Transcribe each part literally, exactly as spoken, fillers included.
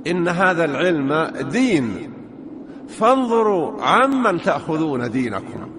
إن هذا العلم دين، فانظروا عمن تأخذون دينكم.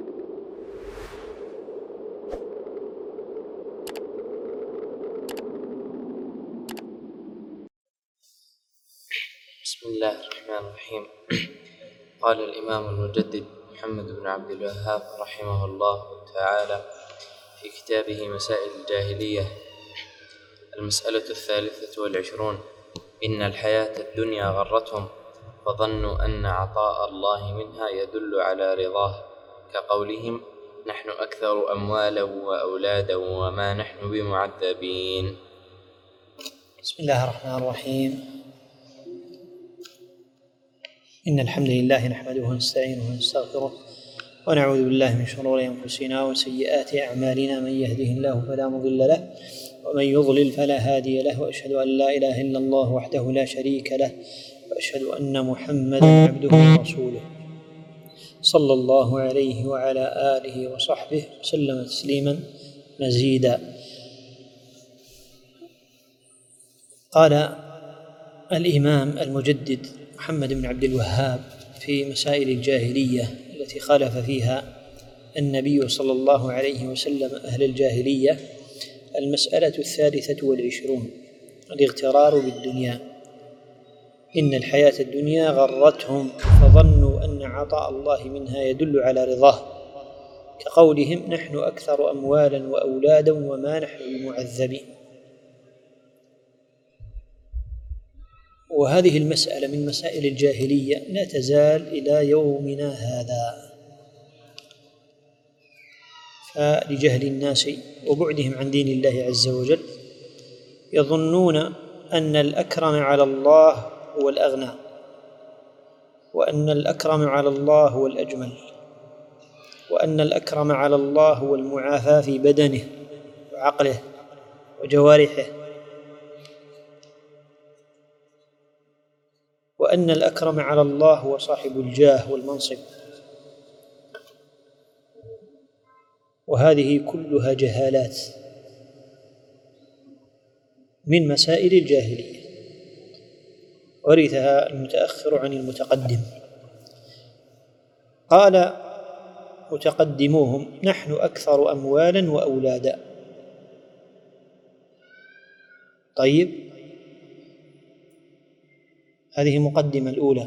بسم الله الرحمن الرحيم. قال الإمام المجدد محمد بن عبد الوهاب رحمه الله تعالى في كتابه مسائل الجاهلية: المسألة الثالثة والعشرون: إن الحياة الدنيا غرتهم فظنوا أن عطاء الله منها يدل على رضاه، كقولهم: نحن أكثر أموالا وأولادا وما نحن بمعذبين. بسم الله الرحمن الرحيم. إن الحمد لله نحمده ونستعينه ونستغفره ونعوذ بالله من شرور أنفسنا وسيئات أعمالنا، من يهده الله فلا مضل له ومن يضلل فلا هادي له، وأشهد أن لا إله إلا الله وحده لا شريك له، وأشهد أن محمدا عبده ورسوله صلى الله عليه وعلى آله وصحبه وسلم تسليما مزيدا. قال الإمام المجدد محمد بن عبد الوهاب في مسائل الجاهلية التي خالف فيها النبي صلى الله عليه وسلم أهل الجاهلية: المسألة الثالثة والعشرون: الاغترار بالدنيا. إن الحياة الدنيا غرتهم فظنوا أن عطاء الله منها يدل على رضاه، كقولهم: نحن أكثر أموالا وأولادا وما نحن بمعذبين. وهذه المسألة من مسائل الجاهلية لا تزال إلى يومنا هذا، فلجهل الناس وبعدهم عن دين الله عز وجل يظنون أن الأكرم على الله هو الأغنى، وأن الأكرم على الله هو الأجمل، وأن الأكرم على الله هو المعافى في بدنه وعقله وجوارحه، وأن الأكرم على الله هو صاحب الجاه والمنصب. وهذه كلها جهالات من مسائل الجاهلية ورثها المتأخر عن المتقدم. قال متقدموهم: نحن أكثر أموالا وأولادا. طيب، هذه مقدمة الأولى،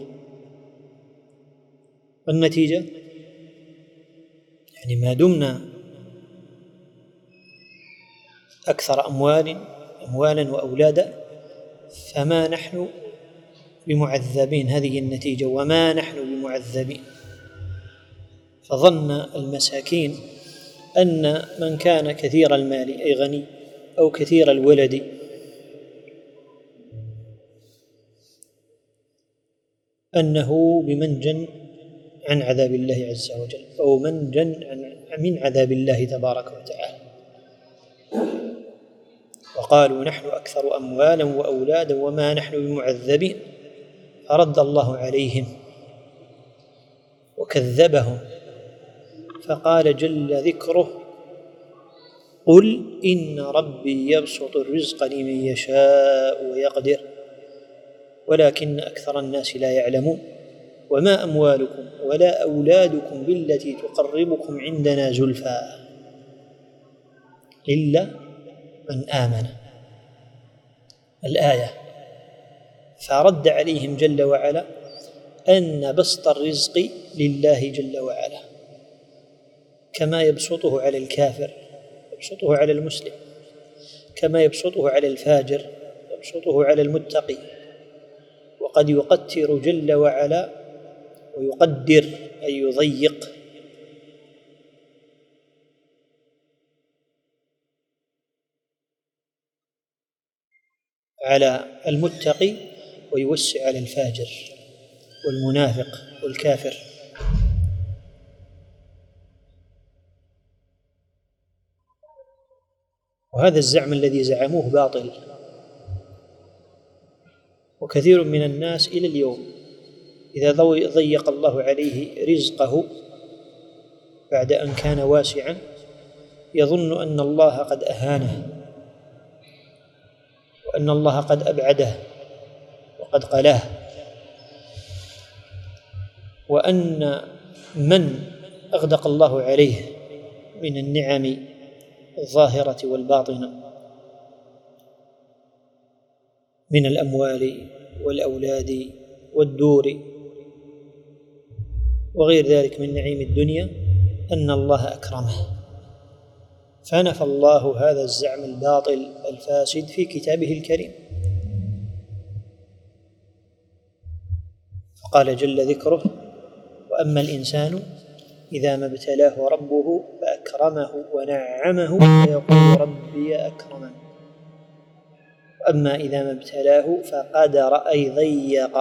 والنتيجة يعني ما دمنا أكثر أموال أموالا وأولادا فما نحن بمعذبين. هذه النتيجة: وما نحن بمعذبين. فظن المساكين أن من كان كثير المال أي غني أو كثير الولد أنه بمنجٍ عن عذاب الله عز وجل، أو منجٍ من عذاب الله تبارك وتعالى. وقالوا: نحن أكثر أموالا وأولادا وما نحن بمعذبين. فرد الله عليهم وكذبهم فقال جل ذكره: قل إن ربي يبسط الرزق لمن يشاء ويقدر ولكن أكثر الناس لا يعلمون. وما أموالكم ولا أولادكم بالتي تقربكم عندنا زلفى إلا من آمن. الآية. فرد عليهم جل وعلا أن بسط الرزق لله جل وعلا، كما يبسطه على الكافر يبسطه على المسلم، كما يبسطه على الفاجر يبسطه على المتقي. وقد يقتر جل وعلا ويقدر أي يضيق على المتقي ويوسع على الفاجر والمنافق والكافر. وهذا الزعم الذي زعموه باطل، وكثير من الناس إلى اليوم إذا ضيق الله عليه رزقه بعد أن كان واسعا يظن أن الله قد أهانه وأن الله قد أبعده وقد قلاه، وأن من أغدق الله عليه من النعم الظاهرة والباطنة من الأموال والأولاد والدور وغير ذلك من نعيم الدنيا أن الله أكرمه، فنفى الله هذا الزعم الباطل الفاسد في كتابه الكريم، فقال جل ذكره: وأما الإنسان إذا ما ابتلاه ربه فأكرمه ونعمه فيقول ربي أكرمن، وأما إذا ما ابتلاه فقدر أي ضيق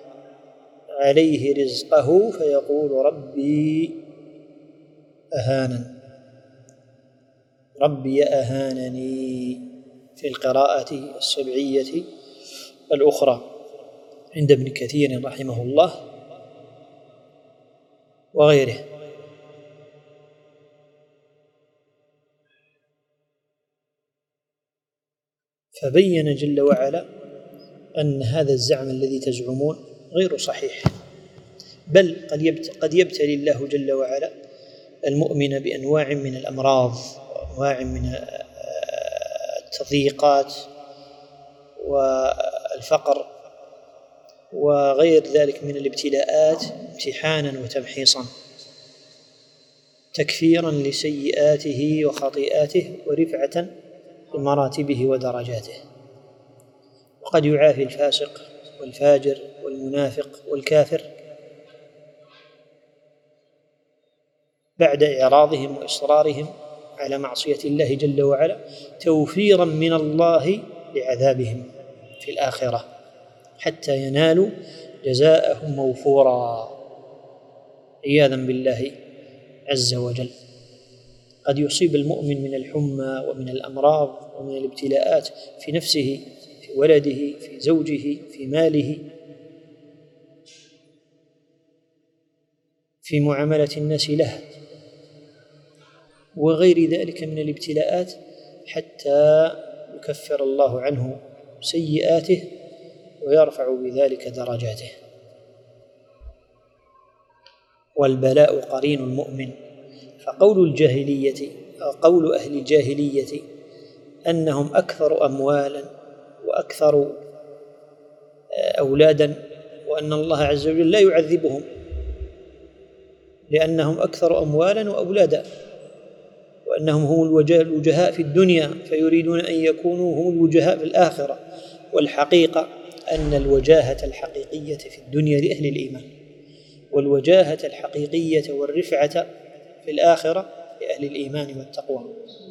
عليه رزقه فيقول ربي أهانن، ربي أهانني في القراءة السبعية الأخرى عند ابن كثير رحمه الله وغيره. فبين جل وعلا أن هذا الزعم الذي تزعمون غير صحيح، بل قد يبتلي الله جل وعلا المؤمن بأنواع من الأمراض وأنواع من التضييقات والفقر وغير ذلك من الابتلاءات امتحانا وتمحيصا، تكفيرا لسيئاته وخطيئاته ورفعة لمراتبه ودرجاته. وقد يعافي الفاسق والفاجر والمنافق والكافر بعد إعراضهم وإصرارهم على معصية الله جل وعلا توفيرا من الله لعذابهم في الآخرة حتى ينالوا جزاءهم موفورا عياذا بالله عز وجل. قد يصيب المؤمن من الحمى ومن الأمراض ومن الابتلاءات في نفسه، في ولده، في زوجه، في ماله، في معاملة الناس له وغير ذلك من الابتلاءات، حتى يكفر الله عنه سيئاته ويرفع بذلك درجاته. والبلاء قرين المؤمن، فقول الجاهلية أو قول أهل الجاهلية أنهم أكثر أموالا وأكثر أولادا وأن الله عز وجل لا يعذبهم لأنهم أكثر أموالا وأولادا، وأنهم هم الوجهاء في الدنيا فيريدون أن يكونوا هم الوجهاء في الآخرة، والحقيقة أن الوجاهة الحقيقية في الدنيا لأهل الإيمان، والوجاهة الحقيقية والرفعة في الآخرة لأهل الإيمان والتقوى.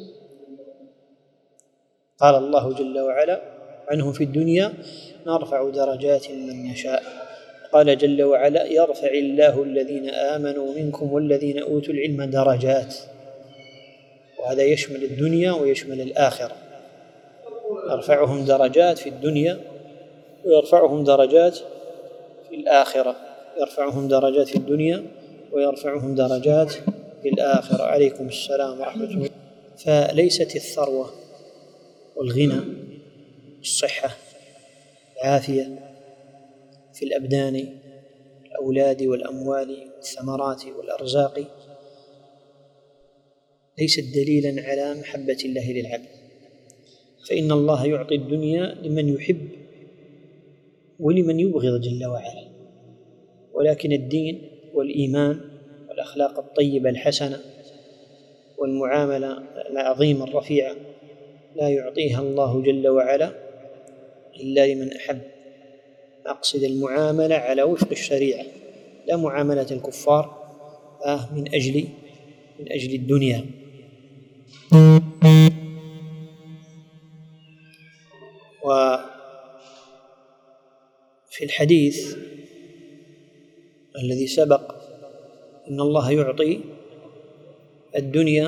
قال الله جل وعلا عنهم في الدنيا: نرفع درجات من نشاء. قال جل وعلا: يرفع الله الذين آمنوا منكم والذين أوتوا العلم درجات، وهذا يشمل الدنيا ويشمل الآخرة، يرفعهم درجات في الدنيا ويرفعهم درجات في الآخرة، يرفعهم درجات في الدنيا ويرفعهم درجات في الآخرة. عليكم السلام ورحمة الله. فليست الثروة والغنى والصحة العافية في الأبدان الأولاد والأموال والثمرات والأرزاق ليست دليلا على محبة الله للعبد، فإن الله يعطي الدنيا لمن يحب ولمن يبغض جل وعلا، ولكن الدين والإيمان والأخلاق الطيبة الحسنة والمعاملة العظيمة الرفيعة لا يعطيها الله جل وعلا إلا لمن أحب. أقصد المعاملة على وفق الشريعة، لا معاملة الكفار آه من أجل من أجل الدنيا. وفي الحديث الذي سبق إن الله يعطي الدنيا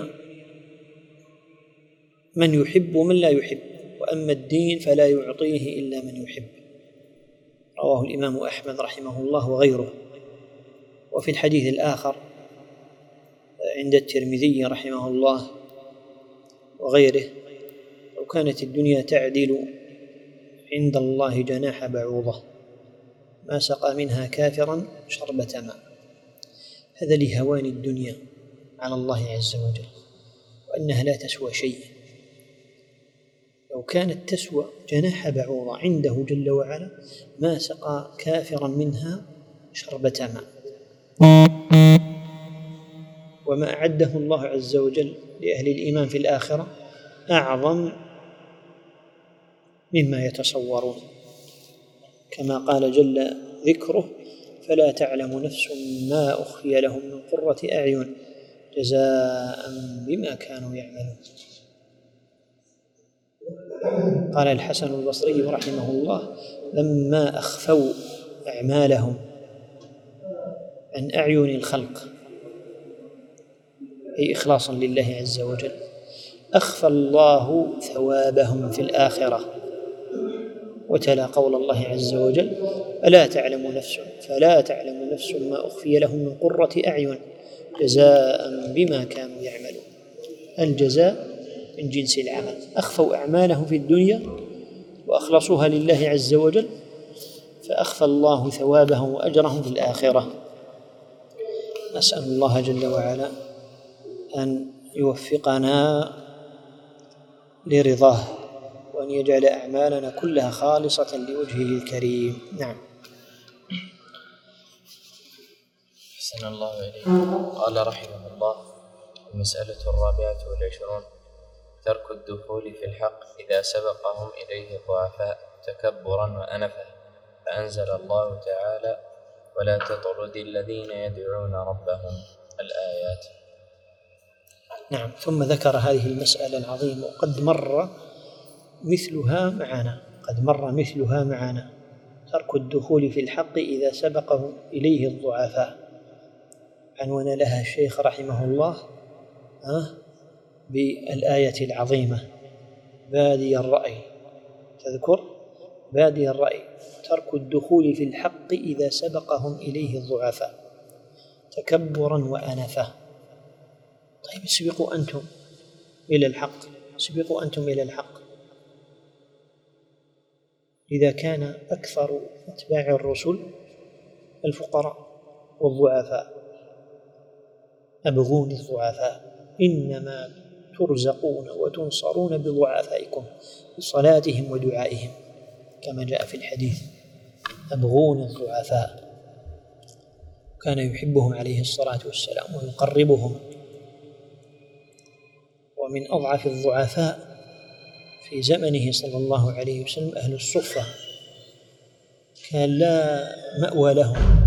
من يحب ومن لا يحب، وأما الدين فلا يعطيه إلا من يحب. رواه الإمام أحمد رحمه الله وغيره. وفي الحديث الآخر عند الترمذي رحمه الله وغيره: لو كانت الدنيا تعدل عند الله جناح بعوضة ما سقى منها كافرا شربة ماء. هذا لهوان الدنيا على الله عز وجل، وأنها لا تسوى شيء. لو كانت تسوى جناح بعوضة عنده جل وعلا ما سقى كافرا منها شربة ماء. وما أعده الله عز وجل لأهل الإيمان في الآخرة أعظم مما يتصورون، كما قال جل ذكره: فلا تعلم نفس ما أخفي لهم من قرة أعين جزاء بما كانوا يعملون. قال الحسن البصري رحمه الله: لما أخفوا أعمالهم عن أعين الخلق، أي إخلاصا لله عز وجل، أخفى الله ثوابهم في الآخرة. وتلا قول الله عز وجل: ألا تعلم نفس فلا تعلم نفس ما أخفي لهم من قرة أعين جزاء بما كانوا يعملون. الجزاء من جنس العمل. أخفوا أعمالهم في الدنيا وأخلصوها لله عز وجل، فأخفى الله ثوابهم وأجرهم في الآخرة. نسأل الله جل وعلا أن يوفقنا لرضاه، وأن يجعل أعمالنا كلها خالصة لوجهه الكريم. نعم. أحسن الله إليك. قال رحمه الله: المسألة الرابعة والعشرون: ترك الدخول في الحق إذا سبقهم إليه الضعفاء تكبرا وأنفا. فأنزل الله تعالى: ولا تطرد الذين يدعون ربهم، الآيات. نعم. ثم ذكر هذه المسألة العظيمة، وقد مر مثلها معنا قد مر مثلها معنا ترك الدخول في الحق إذا سبقه إليه الضعفاء. عنوان لها الشيخ رحمه الله بالآية العظيمة: بادي الرأي. تذكر بادي الرأي: ترك الدخول في الحق إذا سبقهم إليه الضعفاء تكبرا وأنفا. طيب، اسبقوا أنتم إلى الحق، اسبقوا أنتم إلى الحق. إذا كان أكثر أتباع الرسل الفقراء والضعفاء، أبغون الضعفاء، إنما ترزقون وتنصرون بضعفائكم بصلاتهم ودعائهم، كما جاء في الحديث: أبغون الضعفاء. كان يحبهم عليه الصلاة والسلام ويقربهم. ومن أضعف الضعفاء في زمنه صلى الله عليه وسلم أهل الصفة، كان لا مأوى لهم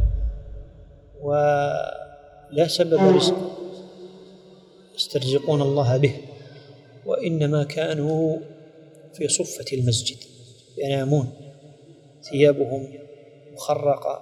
ولا سبب رزق يسترزقون الله به، وإنما كانوا في صفة المسجد ينامون، ثيابهم مخرقة،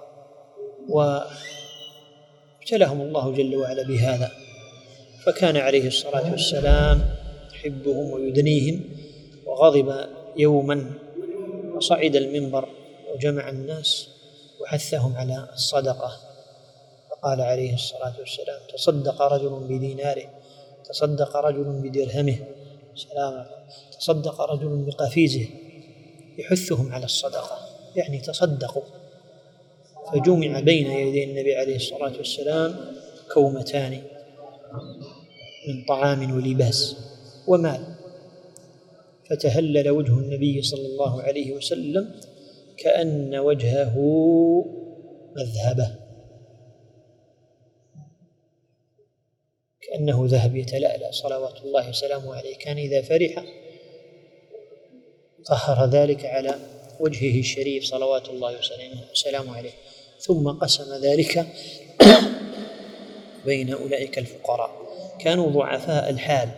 وابتلاهم الله جل وعلا بهذا. فكان عليه الصلاة والسلام يحبهم ويدنيهم، وغضب يوما وصعد المنبر وجمع الناس وحثهم على الصدقة، فقال عليه الصلاة والسلام: تصدق رجل بديناره، تصدق رجل بدرهمه، سلام، تصدق رجل بقفيزه، يحثهم على الصدقة، يعني تصدقوا. فجمع بين يدي النبي عليه الصلاة والسلام كومتان من طعام ولباس ومال، فتهلل وجه النبي صلى الله عليه وسلم كأن وجهه مذهبة، كأنه ذهب يتلألأ صلوات الله وسلامه عليه. كان إذا فرح ظهر ذلك على وجهه الشريف صلوات الله وسلامه عليه. ثم قسم ذلك بين أولئك الفقراء، كانوا ضعفاء الحال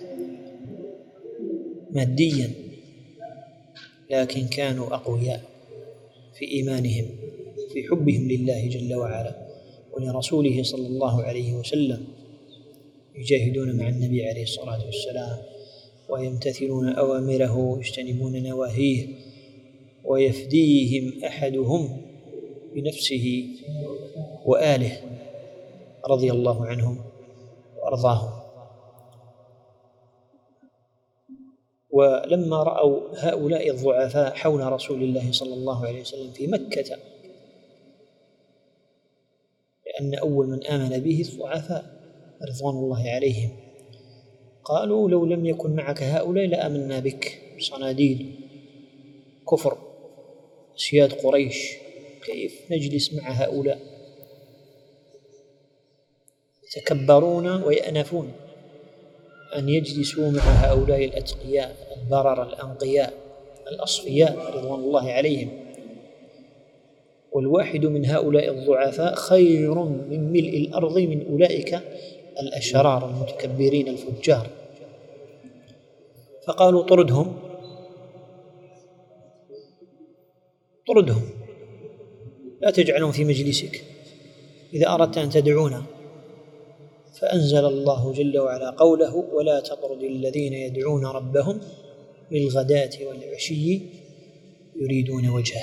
ماديا، لكن كانوا أقوياء في إيمانهم، في حبهم لله جل وعلا ولرسوله صلى الله عليه وسلم، يجاهدون مع النبي عليه الصلاة والسلام ويمتثلون أوامره ويجتنبون نواهيه، ويفديهم أحدهم بنفسه وآله رضي الله عنهم وأرضاهم. ولما رأوا هؤلاء الضعفاء حول رسول الله صلى الله عليه وسلم في مكة لأن أول من آمن به الضعفاء رضوان الله عليهم. قالوا لو لم يكن معك هؤلاء لآمنا بك. صناديد كفر سياد قريش، كيف نجلس مع هؤلاء؟ يتكبرون ويأنفون أن يجلسوا مع هؤلاء الأتقياء البرر الأنقياء الأصفياء رضوان الله عليهم. والواحد من هؤلاء الضعفاء خير من ملء الأرض من أولئك الأشرار المتكبرين الفجار. فقالوا طردهم طردهم لا تجعلهم في مجلسك إذا أردت أن تدعونا. فأنزل الله جل وعلا قوله: ولا تطرد الذين يدعون ربهم بالغداة والعشي يريدون وجهه.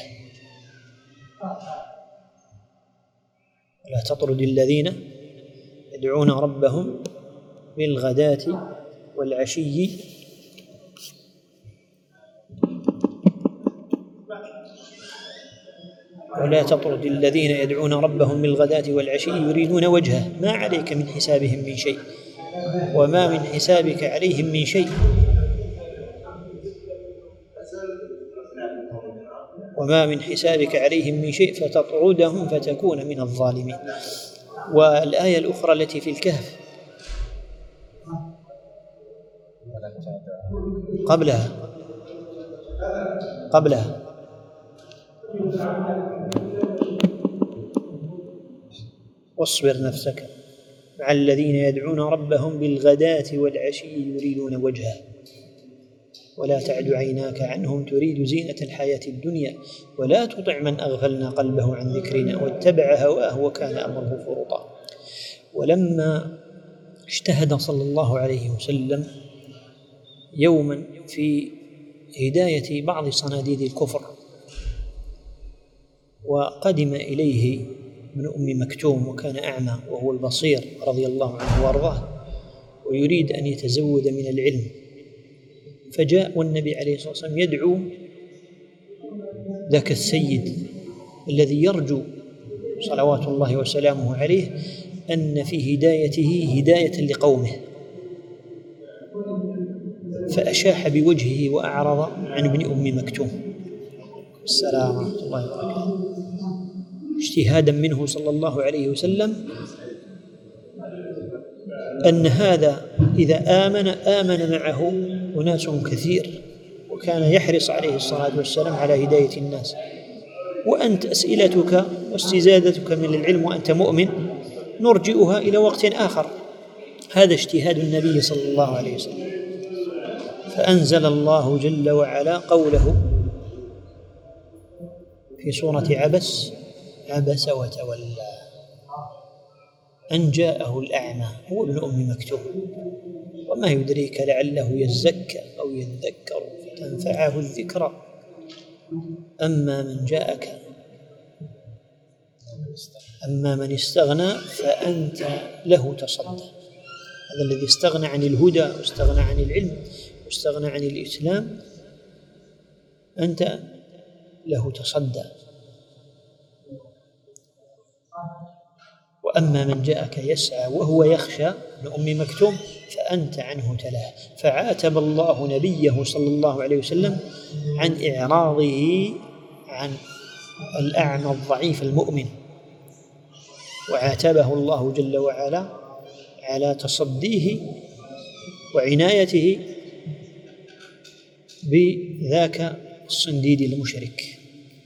ولا تطرد الذين يدعون ربهم بالغداة والعشي ولا تطرد الذين يدعون ربهم بالغداة والعشي يريدون وجهه ما عليك من حسابهم من شيء وما من حسابك عليهم من شيء وما من حسابك عليهم من شيء فتطردهم فتكون من الظالمين. والآية الأخرى التي في الكهف قبلها قبلها واصبر نفسك مع الذين يدعون ربهم بالغداة والعشي يريدون وجهه ولا تعد عيناك عنهم تريد زينة الحياة الدنيا ولا تطع من أغفلنا قلبه عن ذكرنا واتبع هواه وكان أمره فرطا. ولما اجتهد صلى الله عليه وسلم يوما في هداية بعض صناديد الكفر وقدم إليه ابن أم مكتوم وكان أعمى وهو البصير رضي الله عنه وارضاه ويريد أن يتزود من العلم، فجاء والنبي عليه الصلاة والسلام يدعو ذاك السيد الذي يرجو صلوات الله وسلامه عليه أن في هدايته هداية لقومه، فأشاح بوجهه وأعرض عن ابن أم مكتوم. السلام ورحمة الله وبركاته. اجتهادا منه صلى الله عليه وسلم أن هذا إذا آمن آمن معه أناس كثير، وكان يحرص عليه الصلاة والسلام على هداية الناس، وأنت أسئلتك واستزادتك من العلم وأنت مؤمن نرجئها إلى وقت آخر. هذا اجتهاد النبي صلى الله عليه وسلم. فأنزل الله جل وعلا قوله في سورة عبس: عبس وتولى أن جاءه الأعمى هو ابن أم مكتوم وما يدريك لعله يزكى أو يذكر فتنفعه الذكرى أما من جاءك أما من استغنى فأنت له تصدى. هذا الذي استغنى عن الهدى واستغنى عن العلم واستغنى عن الإسلام أنت له تصدى. وأما من جاءك يسعى وهو يخشى ابن أم مكتوم فأنت عنه تلاه. فعاتب الله نبيه صلى الله عليه وسلم عن إعراضه عن الأعمى الضعيف المؤمن، وعاتبه الله جل وعلا على تصديه وعنايته بذاك الصنديد المشرك.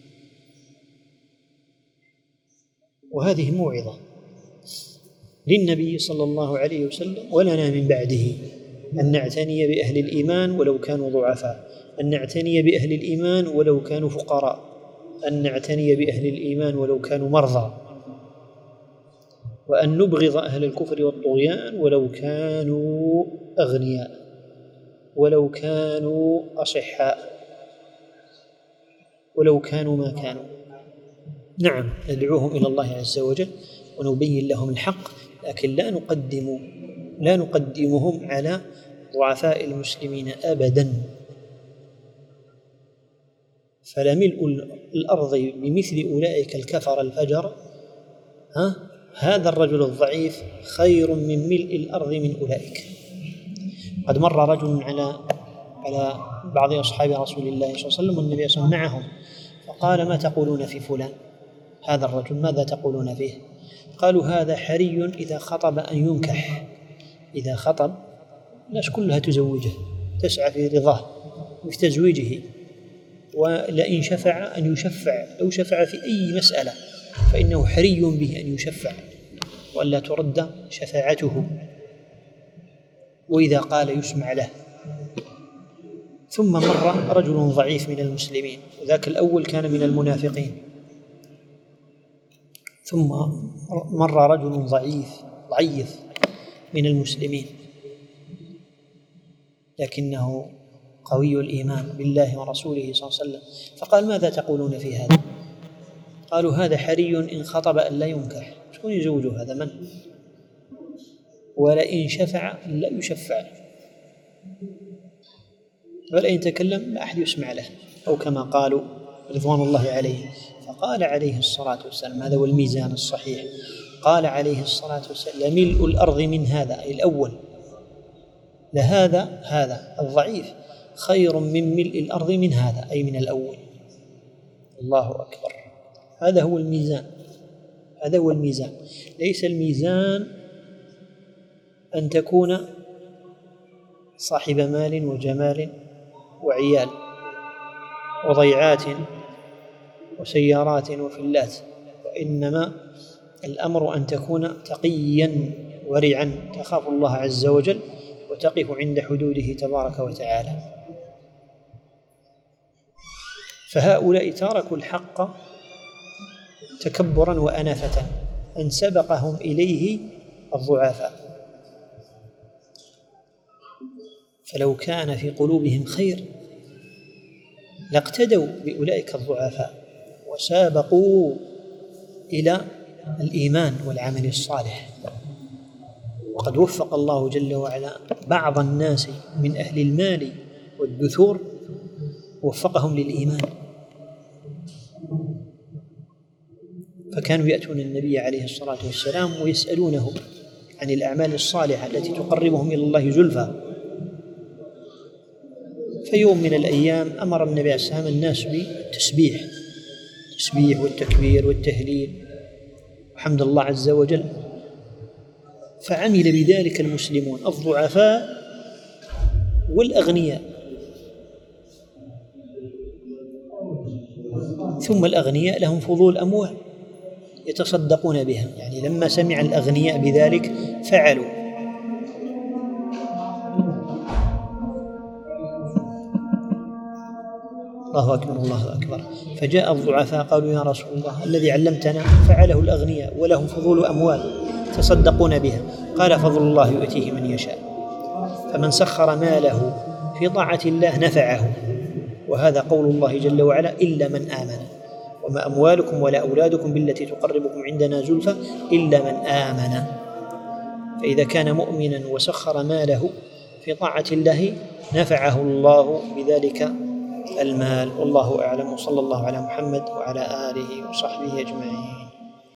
وهذه موعظة للنبي صلى الله عليه وسلم ولنا من بعده أن نعتني بأهل الإيمان ولو كانوا ضعفاء، أن نعتني بأهل الإيمان ولو كانوا فقراء، أن نعتني بأهل الإيمان ولو كانوا مرضى، وأن نبغض أهل الكفر والطغيان ولو كانوا أغنياء ولو كانوا أصحاء ولو كانوا ما كانوا. نعم ندعوهم إلى الله عز وجل ونبين لهم الحق، لكن لا نقدم لا نقدمهم على ضعفاء المسلمين أبدا. فلملء الأرض بمثل أولئك الكفر الفجر ها هذا الرجل الضعيف خير من ملء الأرض من أولئك. قد مر رجل على على بعض أصحاب رسول الله صلى الله عليه وسلم والنبي صلى الله عليه وسلم معهم، فقال: ما تقولون في فلان؟ هذا الرجل ماذا تقولون فيه؟ قالوا: هذا حري إذا خطب أن ينكح، إذا خطب الناس كلها تزوجه، تسعى في رضاه وفي تزويجه، ولئن شفع أن يشفع، لو شفع في أي مسألة فإنه حري به أن يشفع وألا ترد شفاعته، وإذا قال يسمع له. ثم مر رجل ضعيف من المسلمين، وذاك الأول كان من المنافقين. ثم مر رجل ضعيف ضعيف من المسلمين لكنه قوي الإيمان بالله ورسوله صلى الله عليه وسلم، فقال: ماذا تقولون في هذا؟ قالوا: هذا حري إن خطب أن لا ينكح. شكون يزوجه هذا؟ من؟ ولئن شفع لا يشفع، ولئن تكلم لا أحد يسمع له، أو كما قالوا رضوان الله عليه. فقال عليه الصلاة والسلام، هذا هو الميزان الصحيح، قال عليه الصلاة والسلام: لملء الأرض من هذا، أي الأول، لهذا هذا الضعيف خير من ملء الأرض من هذا، أي من الأول. الله أكبر. هذا هو الميزان، هذا هو الميزان. ليس الميزان أن تكون صاحب مال وجمال وعيال وضيعات وسيارات وفلات، وإنما الأمر أن تكون تقيا ورعا، تخاف الله عز وجل وتقف عند حدوده تبارك وتعالى. فهؤلاء تركوا الحق تكبرا وأنفة، أن سبقهم إليه الضعفاء. فلو كان في قلوبهم خير لاقتدوا بأولئك الضعفاء وسابقوا إلى الإيمان والعمل الصالح. وقد وفق الله جل وعلا بعض الناس من أهل المال والدثور، وفقهم للإيمان، فكانوا يأتون النبي عليه الصلاة والسلام ويسألونه عن الأعمال الصالحة التي تقربهم إلى الله زلفى. فيوم من الأيام أمر النبي عليه الصلاة والسلام الناس بالتسبيح، التسبيح والتكبير والتهليل وحمد الله عز وجل، فعمل بذلك المسلمون الضعفاء والأغنياء. ثم الأغنياء لهم فضول أموال يتصدقون بها، يعني لما سمع الأغنياء بذلك فعلوا. الله أكبر الله أكبر. فجاء الضعفاء قالوا: يا رسول الله، الذي علمتنا فعله الأغنياء ولهم فضول أموال يتصدقون بها. قال: فضل الله يؤتيه من يشاء، فمن سخر ماله في طاعة الله نفعه، وهذا قول الله جل وعلا: إلا من آمن، وما أموالكم ولا أولادكم بالتي تقربكم عندنا زلفى إلا من آمن. فإذا كان مؤمنا وسخر ماله في طاعة الله نفعه الله بذلك المال. والله أعلم، وصلى الله على محمد وعلى آله وصحبه أجمعين.